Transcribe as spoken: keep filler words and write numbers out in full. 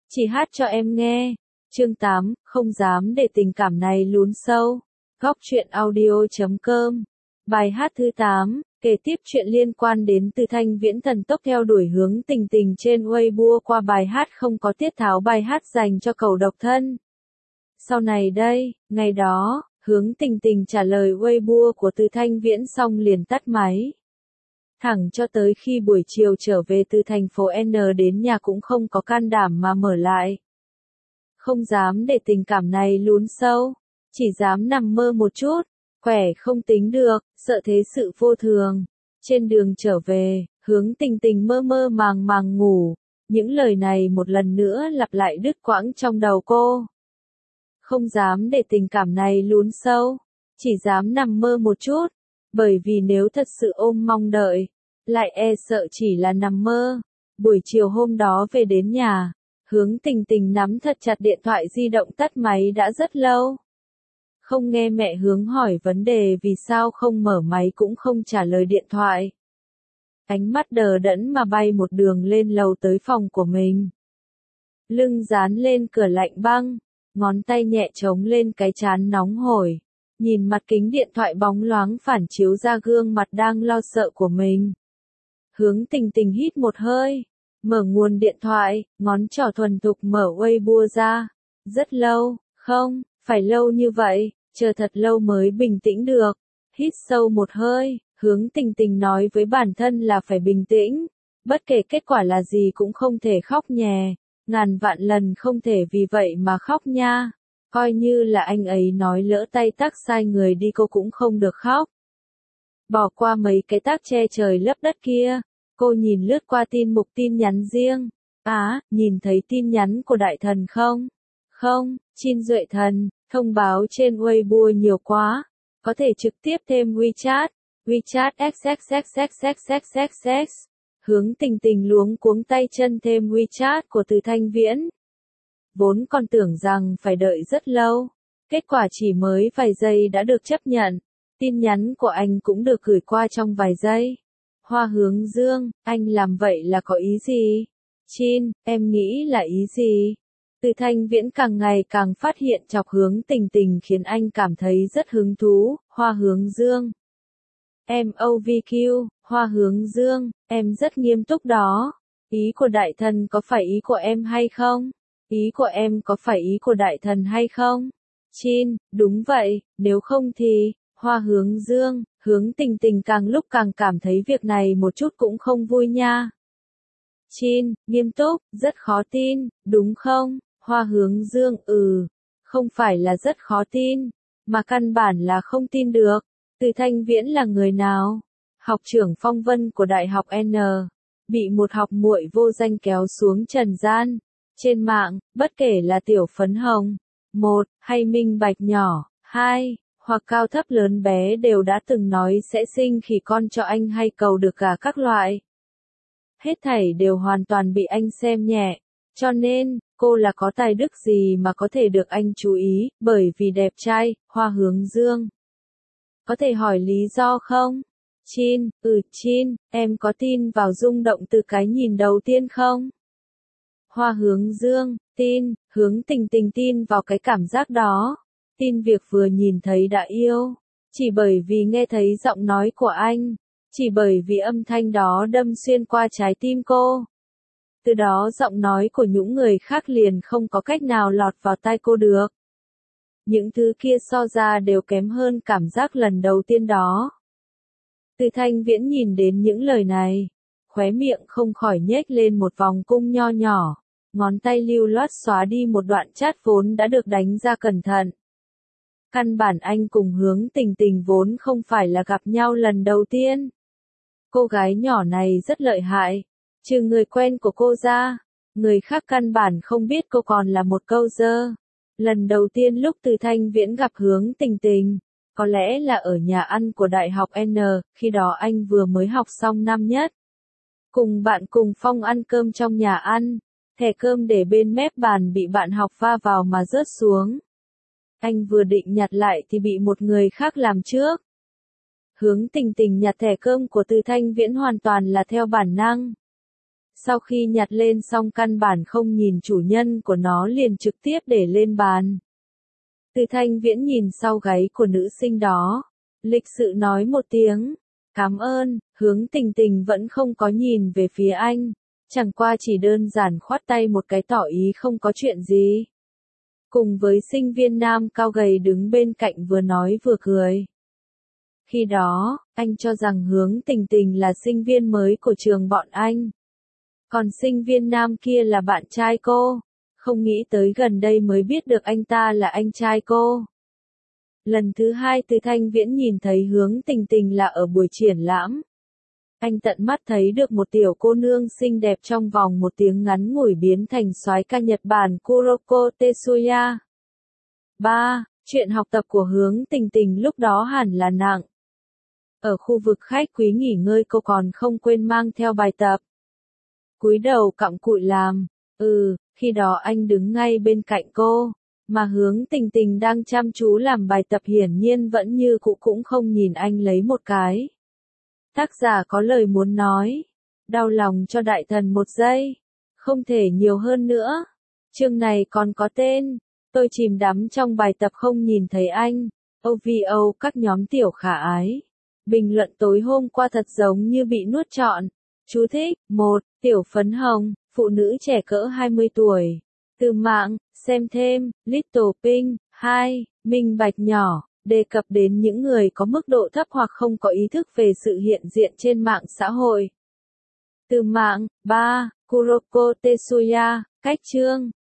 Chỉ hát cho em nghe. Chương tám, không dám để tình cảm này lún sâu. Góc truyện audio chấm com. Bài hát thứ tám, kể tiếp chuyện liên quan đến Từ Thanh Viễn thần tốc theo đuổi Hướng Tình Tình trên Weibo qua bài hát không có tiết tháo, bài hát dành cho cậu độc thân. Sau này đây, ngày đó, Hướng Tình Tình trả lời Weibo của Từ Thanh Viễn xong liền tắt máy. Thẳng cho tới khi buổi chiều trở về từ thành phố N đến nhà cũng không có can đảm mà mở lại. Không dám để tình cảm này lún sâu, chỉ dám nằm mơ một chút, khỏe không tính được, sợ thế sự vô thường. Trên đường trở về, Hướng Tình Tình mơ mơ màng màng ngủ, những lời này một lần nữa lặp lại đứt quãng trong đầu cô. Không dám để tình cảm này lún sâu, chỉ dám nằm mơ một chút. Bởi vì nếu thật sự ôm mong đợi, lại e sợ chỉ là nằm mơ. Buổi chiều hôm đó về đến nhà, Hướng Tình Tình nắm thật chặt điện thoại di động tắt máy đã rất lâu. Không nghe mẹ Hướng hỏi vấn đề vì sao không mở máy cũng không trả lời điện thoại. Ánh mắt đờ đẫn mà bay một đường lên lầu tới phòng của mình. Lưng dán lên cửa lạnh băng, ngón tay nhẹ chống lên cái trán nóng hổi. Nhìn mặt kính điện thoại bóng loáng phản chiếu ra gương mặt đang lo sợ của mình. Hướng Tình Tình hít một hơi, mở nguồn điện thoại, ngón trỏ thuần thục mở Weibo ra. Rất lâu, không, phải lâu như vậy, chờ thật lâu mới bình tĩnh được. Hít sâu một hơi, Hướng Tình Tình nói với bản thân là phải bình tĩnh. Bất kể kết quả là gì cũng không thể khóc nhè, ngàn vạn lần không thể vì vậy mà khóc nha. Coi như là anh ấy nói lỡ tay tác sai người đi cô cũng không được khóc. Bỏ qua mấy cái tác che trời lấp đất kia, cô nhìn lướt qua tin mục tin nhắn riêng. Á, à, nhìn thấy tin nhắn của đại thần không? Không, Chin Duệ Thần, thông báo trên Weibo nhiều quá. Có thể trực tiếp thêm WeChat, WeChat xxxxxxxxx. Hướng Tình Tình luống cuống tay chân thêm WeChat của Từ Thanh Viễn. Vốn còn tưởng rằng phải đợi rất lâu, kết quả chỉ mới vài giây đã được chấp nhận, tin nhắn của anh cũng được gửi qua trong vài giây. Hoa Hướng Dương, anh làm vậy là có ý gì? Chin, em nghĩ là ý gì? Từ Thanh Viễn càng ngày càng phát hiện chọc Hướng Tình Tình khiến anh cảm thấy rất hứng thú. Hoa Hướng Dương, em o vê quy, Hoa Hướng Dương, em rất nghiêm túc đó. Ý của đại thần có phải ý của em hay không? Ý của em có phải ý của đại thần hay không? Chin, đúng vậy, nếu không thì, Hoa Hướng Dương, Hướng Tình Tình càng lúc càng cảm thấy việc này một chút cũng không vui nha. Chin, nghiêm túc, rất khó tin, đúng không? Hoa Hướng Dương, ừ, không phải là rất khó tin, mà căn bản là không tin được. Từ Thanh Viễn là người nào? Học trưởng phong vân của Đại học N, bị một học muội vô danh kéo xuống trần gian. Trên mạng, bất kể là tiểu phấn hồng, một, hay minh bạch nhỏ, hai, hoặc cao thấp lớn bé đều đã từng nói sẽ sinh khỉ con cho anh hay cầu được cả các loại. Hết thảy đều hoàn toàn bị anh xem nhẹ, cho nên, cô là có tài đức gì mà có thể được anh chú ý, bởi vì đẹp trai. Hoa Hướng Dương, có thể hỏi lý do không? Chin, ừ Chin, em có tin vào rung động từ cái nhìn đầu tiên không? Hoa Hướng Dương, tin, Hướng Tình Tình tin vào cái cảm giác đó, tin việc vừa nhìn thấy đã yêu, chỉ bởi vì nghe thấy giọng nói của anh, chỉ bởi vì âm thanh đó đâm xuyên qua trái tim cô. Từ đó giọng nói của những người khác liền không có cách nào lọt vào tai cô được. Những thứ kia so ra đều kém hơn cảm giác lần đầu tiên đó. Từ Thanh Viễn nhìn đến những lời này, khóe miệng không khỏi nhếch lên một vòng cung nho nhỏ, ngón tay lưu loát xóa đi một đoạn chat vốn đã được đánh ra cẩn thận. Căn bản anh cùng Hướng Tình Tình vốn không phải là gặp nhau lần đầu tiên. Cô gái nhỏ này rất lợi hại, trừ người quen của cô ra, người khác căn bản không biết cô còn là một câu dơ. Lần đầu tiên lúc Từ Thanh Viễn gặp Hướng Tình Tình, có lẽ là ở nhà ăn của Đại học N, khi đó anh vừa mới học xong năm nhất. Cùng bạn cùng Phong ăn cơm trong nhà ăn, thẻ cơm để bên mép bàn bị bạn học va vào mà rớt xuống. Anh vừa định nhặt lại thì bị một người khác làm trước. Hướng Tình Tình nhặt thẻ cơm của Từ Thanh Viễn hoàn toàn là theo bản năng. Sau khi nhặt lên xong căn bản không nhìn chủ nhân của nó liền trực tiếp để lên bàn. Từ Thanh Viễn nhìn sau gáy của nữ sinh đó, lịch sự nói một tiếng, cảm ơn, Hướng Tình Tình vẫn không có nhìn về phía anh, chẳng qua chỉ đơn giản khoát tay một cái tỏ ý không có chuyện gì. Cùng với sinh viên nam cao gầy đứng bên cạnh vừa nói vừa cười. Khi đó, anh cho rằng Hướng Tình Tình là sinh viên mới của trường bọn anh. Còn sinh viên nam kia là bạn trai cô. Không nghĩ tới gần đây mới biết được anh ta là anh trai cô. Lần thứ hai Từ Thanh Viễn nhìn thấy Hướng Tình Tình là ở buổi triển lãm. Anh tận mắt thấy được một tiểu cô nương xinh đẹp trong vòng một tiếng ngắn ngủi biến thành soái ca Nhật Bản Kuroko Tetsuya. ba. Chuyện học tập của Hướng Tình Tình lúc đó hẳn là nặng. Ở khu vực khách quý nghỉ ngơi cô còn không quên mang theo bài tập. Cúi đầu cặm cụi làm. Ừ, khi đó anh đứng ngay bên cạnh cô, mà Hướng Tình Tình đang chăm chú làm bài tập hiển nhiên vẫn như cũ cũng không nhìn anh lấy một cái. Tác giả có lời muốn nói. Đau lòng cho đại thần một giây. Không thể nhiều hơn nữa. Chương này còn có tên. Tôi chìm đắm trong bài tập không nhìn thấy anh. ô vê ô các nhóm tiểu khả ái. Bình luận tối hôm qua thật giống như bị nuốt trọn. Chú thích. một. Tiểu phấn hồng, phụ nữ trẻ cỡ hai mươi tuổi. Từ mạng, xem thêm, Little Pink. hai. Minh bạch nhỏ, đề cập đến những người có mức độ thấp hoặc không có ý thức về sự hiện diện trên mạng xã hội. Từ mạng, ba. Kuroko Tetsuya, cách chương.